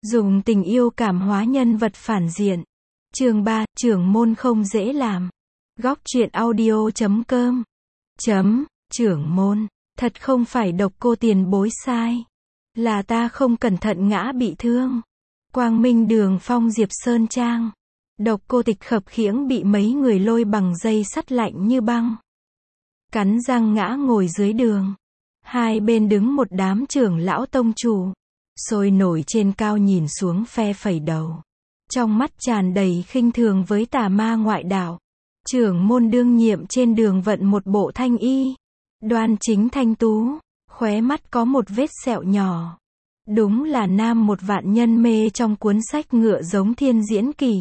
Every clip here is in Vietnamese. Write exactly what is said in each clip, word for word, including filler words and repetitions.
Dùng tình yêu cảm hóa nhân vật phản diện. Chương ba, trưởng môn không dễ làm. Góc truyện audio chấm com. Chấm, trưởng môn, thật không phải độc cô tiền bối sai. Là ta không cẩn thận ngã bị thương. Quang Minh Đường Phong Diệp Sơn Trang. Độc cô Tịch khập khiễng bị mấy người lôi bằng dây sắt lạnh như băng. Cắn răng ngã ngồi dưới đường. Hai bên đứng một đám trưởng lão tông chủ. Sôi nổi trên cao nhìn xuống phe phẩy đầu. Trong mắt tràn đầy khinh thường với tà ma ngoại đạo. Trưởng môn đương nhiệm trên đường vận một bộ thanh y. Đoan chính thanh tú. Khóe mắt có một vết sẹo nhỏ. Đúng là nam một vạn nhân mê trong cuốn sách Ngựa Giống Thiên Diễn Kỳ.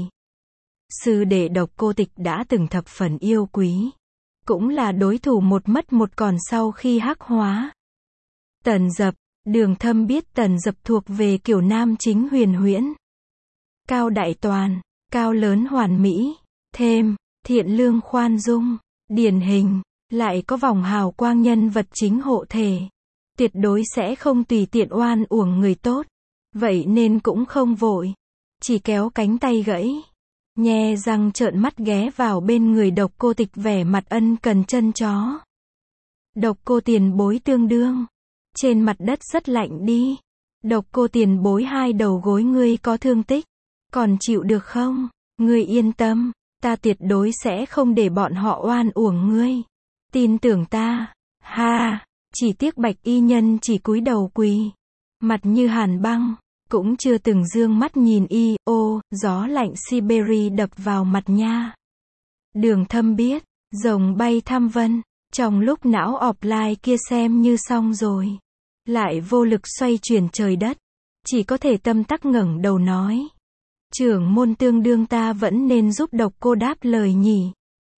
Sư đệ Độc Cô Tịch đã từng thập phần yêu quý. Cũng là đối thủ một mất một còn sau khi hắc hóa. Tần Dập, Đường Thâm biết Tần Dập thuộc về kiểu nam chính huyền huyễn. Cao đại toàn, cao lớn hoàn mỹ, thêm, thiện lương khoan dung, điển hình, lại có vòng hào quang nhân vật chính hộ thể. Tuyệt đối sẽ không tùy tiện oan uổng người tốt. Vậy nên cũng không vội. Chỉ kéo cánh tay gãy. Nhe răng trợn mắt ghé vào bên người Độc Cô Tịch vẻ mặt ân cần chân chó. Độc cô tiền bối tương đương. Trên mặt đất rất lạnh đi. Độc cô tiền bối hai đầu gối ngươi có thương tích. Còn chịu được không? Ngươi yên tâm. Ta tuyệt đối sẽ không để bọn họ oan uổng ngươi. Tin tưởng ta. Ha. Chỉ tiếc bạch y nhân chỉ cúi đầu quỳ. Mặt như hàn băng. Cũng chưa từng dương mắt nhìn y. Ô, gió lạnh Siberia đập vào mặt nha. Đường Thâm biết. Rồng bay thăm vân. Trong lúc não offline kia xem như xong rồi. Lại vô lực xoay chuyển trời đất. Chỉ có thể tâm tắc ngẩng đầu nói. Trưởng môn tương đương ta vẫn nên giúp Độc cô đáp lời nhỉ.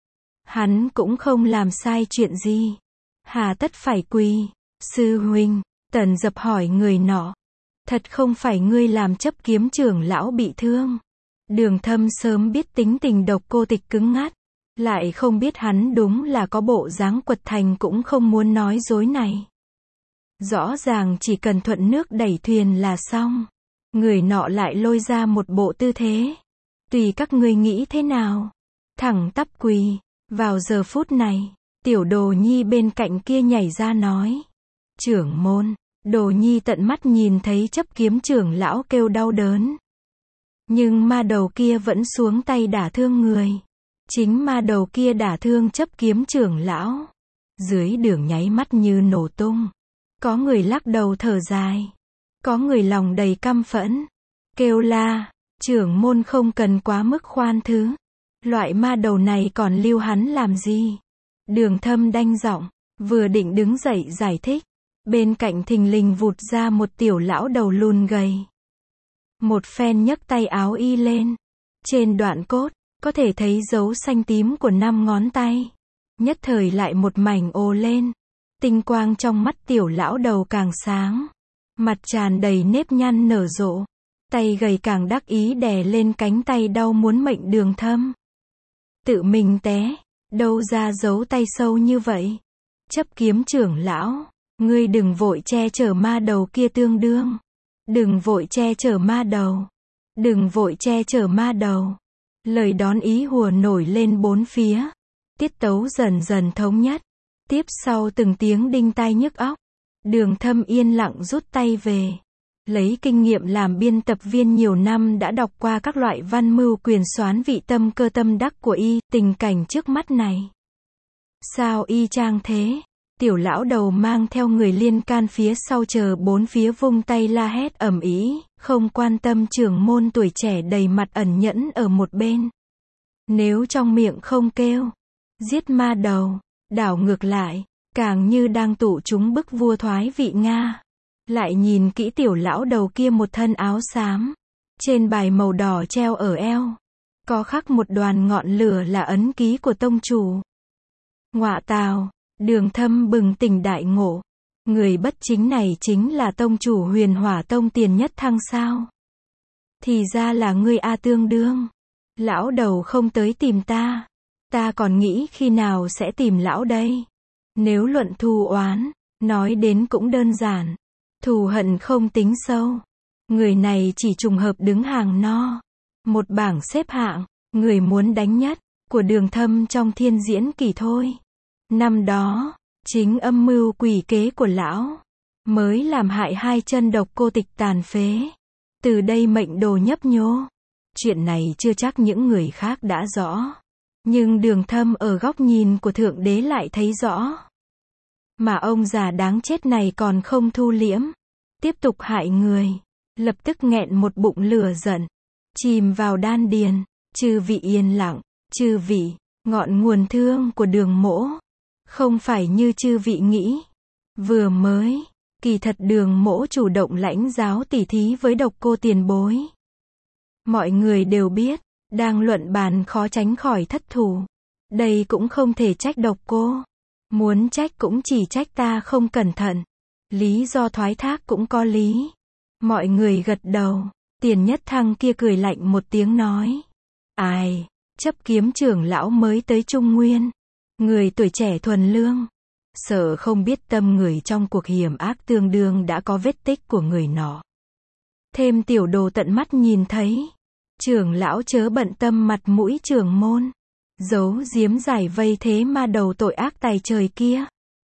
Hắn cũng không làm sai chuyện gì. Hà tất phải quỳ. Sư huynh, Tần Dập hỏi người nọ. Thật không phải ngươi làm chấp kiếm trưởng lão bị thương. Đường Thâm sớm biết tính tình Độc cô Tịch cứng ngắt. Lại không biết hắn đúng là có bộ dáng quật thành cũng không muốn nói dối này. Rõ ràng chỉ cần thuận nước đẩy thuyền là xong. Người nọ lại lôi ra một bộ tư thế. Tùy các ngươi nghĩ thế nào. Thẳng tắp quỳ. Vào giờ phút này, tiểu Đồ Nhi bên cạnh kia nhảy ra nói. Trưởng môn, Đồ Nhi tận mắt nhìn thấy chấp kiếm trưởng lão kêu đau đớn. Nhưng ma đầu kia vẫn xuống tay đả thương người. Chính ma đầu kia đả thương chấp kiếm trưởng lão. Dưới đường nháy mắt như nổ tung. Có người lắc đầu thở dài. Có người lòng đầy căm phẫn. Kêu la, trưởng môn không cần quá mức khoan thứ. Loại ma đầu này còn lưu hắn làm gì? Đường Thâm đanh giọng, vừa định đứng dậy giải thích. Bên cạnh thình lình vụt ra một tiểu lão đầu lùn gầy. Một phen nhấc tay áo y lên. Trên đoạn cốt, có thể thấy dấu xanh tím của năm ngón tay. Nhất thời lại một mảnh ồ lên. Tinh quang trong mắt tiểu lão đầu càng sáng. Mặt tràn đầy nếp nhăn nở rộ. Tay gầy càng đắc ý đè lên cánh tay đau muốn mệnh Đường Thâm. Tự mình té. Đâu ra giấu tay sâu như vậy. Chấp kiếm trưởng lão. Ngươi đừng vội che chở ma đầu kia tương đương. Đừng vội che chở ma đầu. Đừng vội che chở ma đầu. Lời đón ý hùa nổi lên bốn phía. Tiết tấu dần dần thống nhất. Tiếp sau từng tiếng đinh tai nhức óc. Đường Thâm yên lặng rút tay về. Lấy kinh nghiệm làm biên tập viên nhiều năm đã đọc qua các loại văn mưu quyền soán vị tâm cơ tâm đắc của y, tình cảnh trước mắt này. Sao y chang thế? Tiểu lão đầu mang theo người liên can phía sau chờ bốn phía vung tay la hét ầm ĩ, không quan tâm trưởng môn tuổi trẻ đầy mặt ẩn nhẫn ở một bên. Nếu trong miệng không kêu, giết ma đầu, đảo ngược lại, càng như đang tụ chúng bức vua thoái vị Nga. Lại nhìn kỹ tiểu lão đầu kia một thân áo xám. Trên bài màu đỏ treo ở eo. Có khắc một đoàn ngọn lửa là ấn ký của tông chủ. Ngọa tào, Đường Thâm bừng tỉnh đại ngộ. Người bất chính này chính là tông chủ Huyền Hỏa Tông Tiền Nhất Thăng sao? Thì ra là ngươi a tương đương. Lão đầu không tới tìm ta. Ta còn nghĩ khi nào sẽ tìm lão đây. Nếu luận thù oán, nói đến cũng đơn giản. Thù hận không tính sâu. Người này chỉ trùng hợp đứng hàng no. Một bảng xếp hạng, người muốn đánh nhất, của Đường Thâm trong thiên diễn kỳ thôi. Năm đó, chính âm mưu quỷ kế của lão, mới làm hại hai chân độc cô Tịch tàn phế. Từ đây mệnh đồ nhấp nhô. Chuyện này chưa chắc những người khác đã rõ. Nhưng Đường Thâm ở góc nhìn của Thượng Đế lại thấy rõ. Mà ông già đáng chết này còn không thu liễm. Tiếp tục hại người. Lập tức nghẹn một bụng lửa giận. Chìm vào đan điền. Chư vị yên lặng. Chư vị, ngọn nguồn thương của Đường Mỗ. Không phải như chư vị nghĩ. Vừa mới, kỳ thật Đường Mỗ chủ động lãnh giáo tỉ thí với độc cô tiền bối. Mọi người đều biết, đang luận bàn khó tránh khỏi thất thủ. Đây cũng không thể trách độc cô. Muốn trách cũng chỉ trách ta không cẩn thận. Lý do thoái thác cũng có lý. Mọi người gật đầu. Tiền Nhất Thăng kia cười lạnh một tiếng nói. Ai, chấp kiếm trưởng lão mới tới Trung Nguyên. Người tuổi trẻ thuần lương. Sợ không biết tâm người trong cuộc hiểm ác tương đương đã có vết tích của người nọ. Thêm tiểu đồ tận mắt nhìn thấy. Trưởng lão chớ bận tâm mặt mũi trưởng môn. Giấu giếm giải vây thế ma đầu tội ác tày trời kia.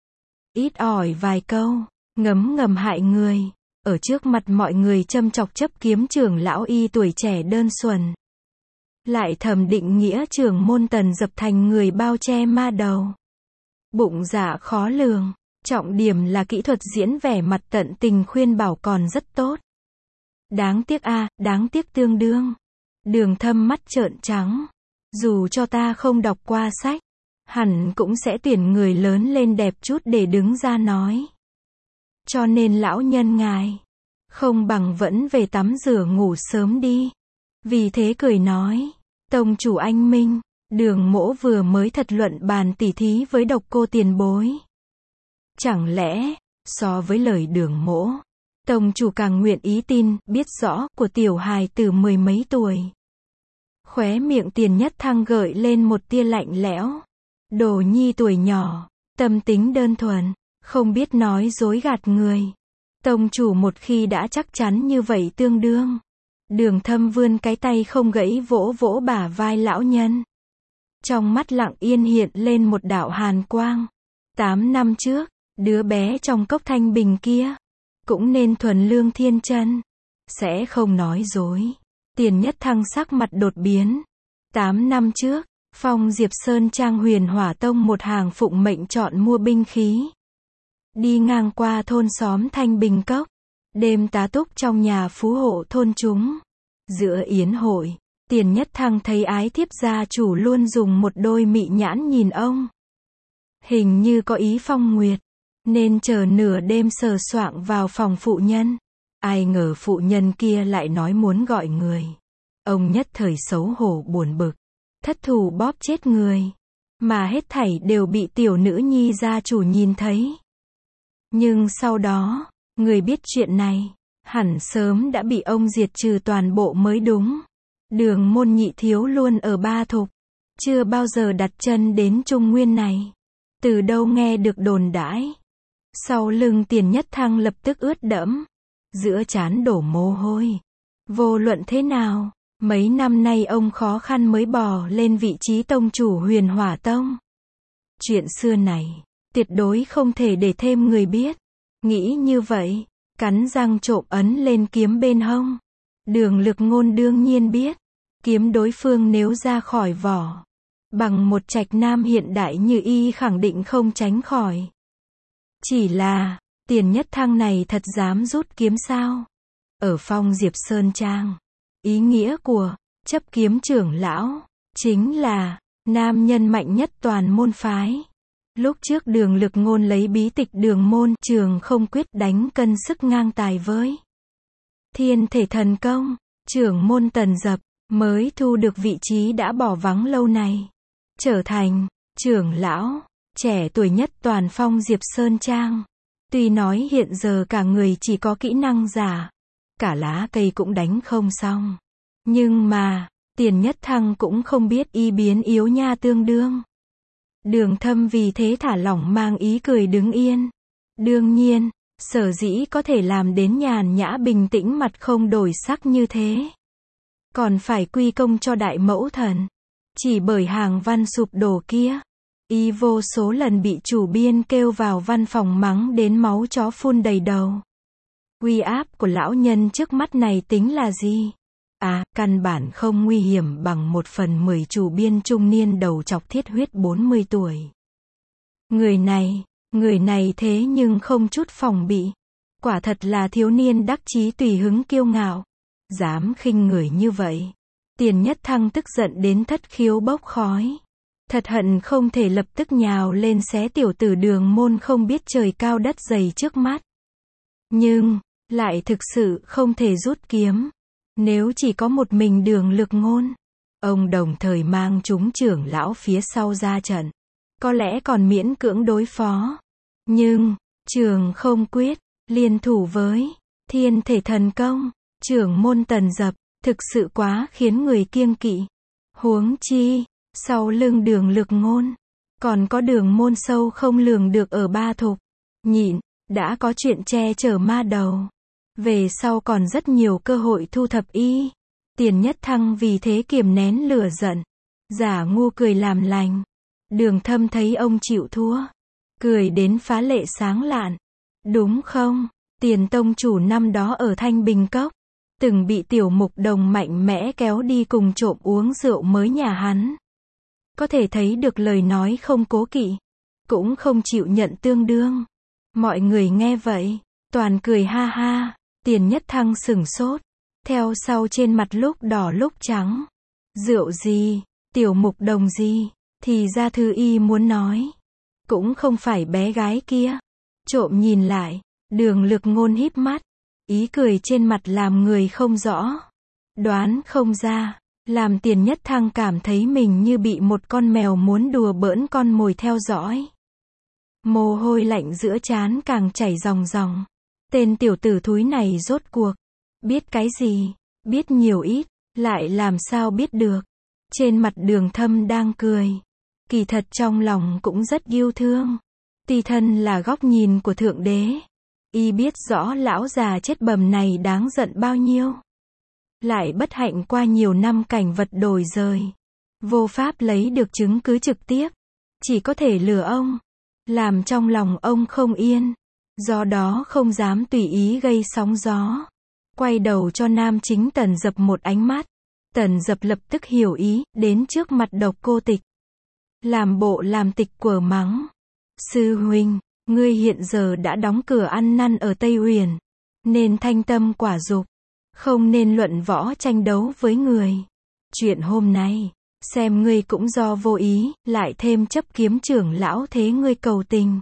Ít ỏi vài câu, ngấm ngầm hại người. Ở trước mặt mọi người châm chọc chấp kiếm trưởng lão y tuổi trẻ đơn thuần. Lại thầm định nghĩa trưởng môn Tần Dập thành người bao che ma đầu. Bụng dạ khó lường. Trọng điểm là kỹ thuật diễn vẻ mặt tận tình khuyên bảo còn rất tốt. Đáng tiếc a, à, đáng tiếc tương đương. Đường Thâm mắt trợn trắng. Dù cho ta không đọc qua sách, hẳn cũng sẽ tuyển người lớn lên đẹp chút để đứng ra nói. Cho nên lão nhân ngài, không bằng vẫn về tắm rửa ngủ sớm đi. Vì thế cười nói, tông chủ anh minh, Đường Mỗ vừa mới thật luận bàn tỉ thí với độc cô tiền bối. Chẳng lẽ, so với lời Đường Mỗ, tông chủ càng nguyện ý tin, biết rõ, của tiểu hài từ mười mấy tuổi. Khóe miệng Tiền Nhất Thăng gợi lên một tia lạnh lẽo. Đồ nhi tuổi nhỏ, tâm tính đơn thuần, không biết nói dối gạt người. Tông chủ một khi đã chắc chắn như vậy tương đương. Đường Thâm vươn cái tay không gãy vỗ vỗ bả vai lão nhân. Trong mắt lặng yên hiện lên một đạo hàn quang. Tám năm trước, đứa bé trong cốc thanh bình kia, cũng nên thuần lương thiên chân. Sẽ không nói dối. Tiền Nhất Thăng sắc mặt đột biến. Tám năm trước, Phong Diệp Sơn Trang Huyền Hỏa Tông một hàng phụng mệnh chọn mua binh khí. Đi ngang qua thôn xóm Thanh Bình Cốc. Đêm tá túc trong nhà phú hộ thôn chúng. Giữa yến hội, Tiền Nhất Thăng thấy ái thiếp gia chủ luôn dùng một đôi mị nhãn nhìn ông. Hình như có ý phong nguyệt. Nên chờ nửa đêm sờ soạng vào phòng phụ nhân. Ai ngờ phụ nhân kia lại nói muốn gọi người. Ông nhất thời xấu hổ buồn bực. Thất thủ bóp chết người. Mà hết thảy đều bị tiểu nữ nhi gia chủ nhìn thấy. Nhưng sau đó, người biết chuyện này, hẳn sớm đã bị ông diệt trừ toàn bộ mới đúng. Đường môn nhị thiếu luôn ở Ba Thục. Chưa bao giờ đặt chân đến Trung Nguyên này. Từ đâu nghe được đồn đãi. Sau lưng Tiền Nhất Thăng lập tức ướt đẫm. Giữa trán đổ mồ hôi. Vô luận thế nào, mấy năm nay ông khó khăn mới bò lên vị trí tông chủ Huyền Hỏa Tông. Chuyện xưa này, tuyệt đối không thể để thêm người biết. Nghĩ như vậy, cắn răng trộm ấn lên kiếm bên hông. Đường Lực Ngôn đương nhiên biết, kiếm đối phương nếu ra khỏi vỏ, bằng một trạch nam hiện đại như y khẳng định không tránh khỏi. Chỉ là, Tiền Nhất Thăng này thật dám rút kiếm sao? Ở Phong Diệp Sơn Trang, ý nghĩa của chấp kiếm trưởng lão chính là nam nhân mạnh nhất toàn môn phái. Lúc trước Đường Lực Ngôn lấy bí tịch Đường môn trường không quyết đánh cân sức ngang tài với Thiên Thể Thần Công, trưởng môn Tần Dập mới thu được vị trí đã bỏ vắng lâu này, trở thành trưởng lão trẻ tuổi nhất toàn Phong Diệp Sơn Trang. Tuy nói hiện giờ cả người chỉ có kỹ năng giả, cả lá cây cũng đánh không xong. Nhưng mà, Tiền Nhất Thăng cũng không biết y biến yếu nha tương đương. Đường Thâm vì thế thả lỏng mang ý cười đứng yên. Đương nhiên, Sở dĩ có thể làm đến nhàn nhã bình tĩnh mặt không đổi sắc như thế. Còn phải quy công cho đại mẫu thần. Chỉ bởi hàng văn sụp đổ kia. Y vô số lần bị chủ biên kêu vào văn phòng mắng đến máu chó phun đầy đầu. Uy áp của lão nhân trước mắt này tính là gì? À, căn bản không nguy hiểm bằng một phần mười chủ biên trung niên đầu chọc thiết huyết bốn mươi tuổi. Người này, người này thế nhưng không chút phòng bị. Quả thật là thiếu niên đắc chí tùy hứng kiêu ngạo. Dám khinh người như vậy. Tiền Nhất Thăng tức giận đến thất khiếu bốc khói. Thật hận không thể lập tức nhào lên xé tiểu tử Đường Môn không biết trời cao đất dày trước mắt. Nhưng, lại thực sự không thể rút kiếm. Nếu chỉ có một mình Đường Lực Ngôn, ông đồng thời mang chúng trưởng lão phía sau ra trận, có lẽ còn miễn cưỡng đối phó. Nhưng, Trường Không Quyết, liên thủ với Thiên Thể Thần Công, trưởng môn Tần Dập, thực sự quá khiến người kiêng kỵ. Huống chi, sau lưng Đường Lực Ngôn, còn có Đường Môn sâu không lường được ở Ba Thục. Nhịn, đã có chuyện che chở ma đầu. Về sau còn rất nhiều cơ hội thu thập y. Tiền Nhất Thăng vì thế kiềm nén lửa giận. Giả ngu cười làm lành. Đường Thâm thấy ông chịu thua. Cười đến phá lệ sáng lạn. Đúng không? Tiền tông chủ năm đó ở Thanh Bình Cốc. Từng bị Tiểu Mục Đồng mạnh mẽ kéo đi cùng trộm uống rượu mới nhà hắn. Có thể thấy được lời nói không cố kỵ. Cũng không chịu nhận tương đương. Mọi người nghe vậy, toàn cười ha ha. Tiền Nhất Thăng sửng sốt. Theo sau trên mặt lúc đỏ lúc trắng. Rượu gì? Tiểu Mục Đồng gì? Thì ra Thư Y muốn nói. Cũng không phải bé gái kia. Trộm nhìn lại. Đường Lực Ngôn híp mắt. Ý cười trên mặt làm người không rõ. Đoán không ra. Làm Tiền Nhất Thăng cảm thấy mình như bị một con mèo muốn đùa bỡn con mồi theo dõi. Mồ hôi lạnh giữa trán càng chảy ròng ròng. Tên tiểu tử thúi này rốt cuộc. Biết cái gì? Biết nhiều ít. Lại làm sao biết được? Trên mặt Đường Thâm đang cười. Kỳ thật trong lòng cũng rất yêu thương. Tuy thân là góc nhìn của Thượng Đế. Y biết rõ lão già chết bầm này đáng giận bao nhiêu. Lại bất hạnh qua nhiều năm cảnh vật đổi rời. Vô pháp lấy được chứng cứ trực tiếp. Chỉ có thể lừa ông. Làm trong lòng ông không yên. Do đó không dám tùy ý gây sóng gió. Quay đầu cho nam chính Tần Dập một ánh mắt. Tần Dập lập tức hiểu ý, đến trước mặt Độc Cô Tịch. Làm bộ làm tịch quở mắng. Sư huynh, ngươi hiện giờ đã đóng cửa ăn năn ở Tây Huyền. Nên thanh tâm quả dục. Không nên luận võ tranh đấu với người. Chuyện hôm nay, xem ngươi cũng do vô ý, lại thêm chấp kiếm trưởng lão thế ngươi cầu tình.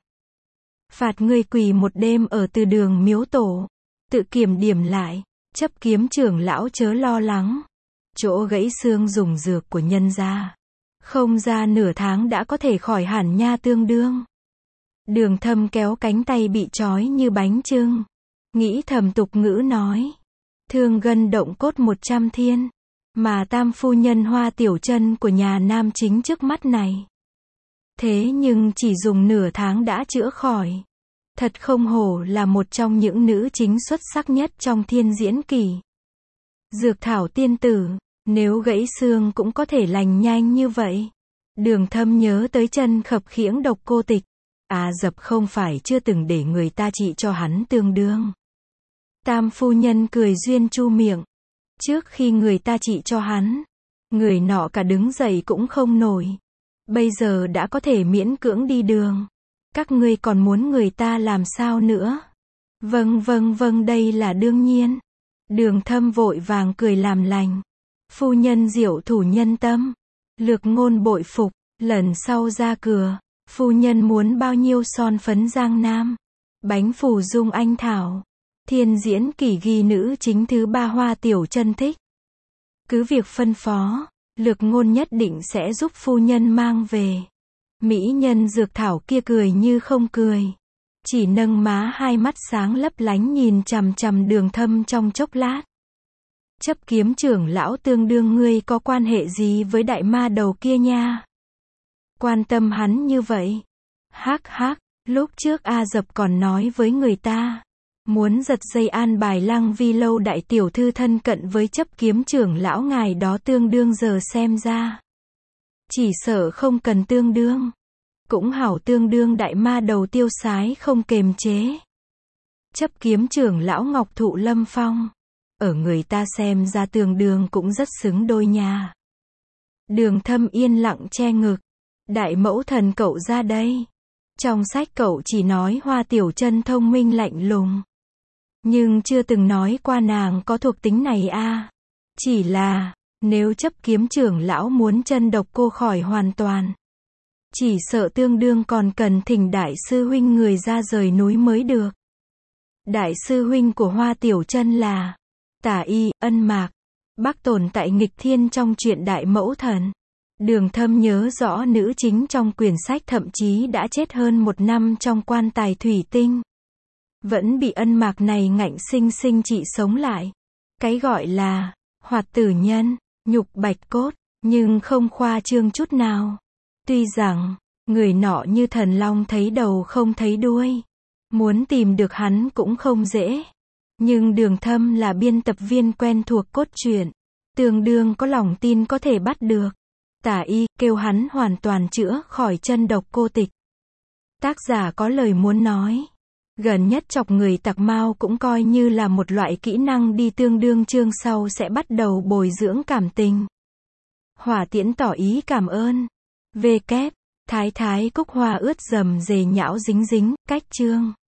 Phạt ngươi quỳ một đêm ở từ đường miếu tổ. Tự kiểm điểm lại, chấp kiếm trưởng lão chớ lo lắng. Chỗ gãy xương dùng dược của nhân gia. Không ra nửa tháng đã có thể khỏi hẳn nha tương đương. Đường Thâm kéo cánh tay bị trói như bánh chưng. Nghĩ thầm tục ngữ nói. Thương gân động cốt một trăm thiên. Mà tam phu nhân Hoa Tiểu Chân của nhà nam chính trước mắt này. Thế nhưng chỉ dùng nửa tháng đã chữa khỏi. Thật không hổ là một trong những nữ chính xuất sắc nhất trong thiên diễn kỳ. Dược thảo tiên tử, nếu gãy xương cũng có thể lành nhanh như vậy. Đường Thâm nhớ tới chân khập khiễng Độc Cô Tịch. À Dập không phải chưa từng để người ta trị cho hắn tương đương. Tam phu nhân cười duyên chu miệng. Trước khi người ta trị cho hắn, người nọ cả đứng dậy cũng không nổi. Bây giờ đã có thể miễn cưỡng đi đường. Các ngươi còn muốn người ta làm sao nữa? Vâng vâng vâng đây là đương nhiên. Đường Thâm vội vàng cười làm lành. Phu nhân diệu thủ nhân tâm. Lược Ngôn bội phục. Lần sau ra cửa, phu nhân muốn bao nhiêu son phấn Giang Nam. Bánh phủ dung anh thảo. Thiên diễn kỳ ghi nữ chính thứ ba Hoa Tiểu Chân thích. Cứ việc phân phó, Lược Ngôn nhất định sẽ giúp phu nhân mang về. Mỹ nhân dược thảo kia cười như không cười. Chỉ nâng má hai mắt sáng lấp lánh nhìn chằm chằm Đường Thâm trong chốc lát. Chấp kiếm trưởng lão tương đương ngươi có quan hệ gì với đại ma đầu kia nha? Quan tâm hắn như vậy. Hắc hắc, lúc trước A Dập còn nói với người ta. Muốn giật dây an bài Lăng Vi Lâu đại tiểu thư thân cận với chấp kiếm trưởng lão ngài đó tương đương giờ xem ra. Chỉ sợ không cần tương đương. Cũng hảo tương đương đại ma đầu tiêu sái không kềm chế. Chấp kiếm trưởng lão Ngọc Thụ Lâm Phong. Ở người ta xem ra tương đương cũng rất xứng đôi nha. Đường Thâm yên lặng che ngực. Đại mẫu thần cậu ra đây. Trong sách cậu chỉ nói Hoa Tiểu Chân thông minh lạnh lùng. Nhưng chưa từng nói qua nàng có thuộc tính này a. Chỉ là, nếu chấp kiếm trưởng lão muốn chân độc cô khỏi hoàn toàn. Chỉ sợ tương đương còn cần thỉnh đại sư huynh người ra rời núi mới được. Đại sư huynh của Hoa Tiểu Chân là Tả Y, Ân Mạc. Bác tồn tại nghịch thiên trong truyện Đại Mẫu Thần. Đường Thâm nhớ rõ nữ chính trong quyển sách thậm chí đã chết hơn một năm trong quan tài thủy tinh. Vẫn bị Ân Mạc này ngạnh sinh sinh trị sống lại. Cái gọi là hoạt tử nhân, nhục bạch cốt, nhưng không khoa trương chút nào. Tuy rằng, người nọ như thần long thấy đầu không thấy đuôi. Muốn tìm được hắn cũng không dễ. Nhưng Đường Thâm là biên tập viên quen thuộc cốt truyện. Tương đương có lòng tin có thể bắt được. Tả Y, kêu hắn hoàn toàn chữa khỏi chân độc cô tịch. Tác giả có lời muốn nói. Gần nhất chọc người tặc mau cũng coi như là một loại kỹ năng đi, tương đương chương sau sẽ bắt đầu bồi dưỡng cảm tình. Hỏa Tiễn tỏ ý cảm ơn. V kép, Thái Thái Cúc Hoa ướt dầm dề nhão dính dính, cách chương.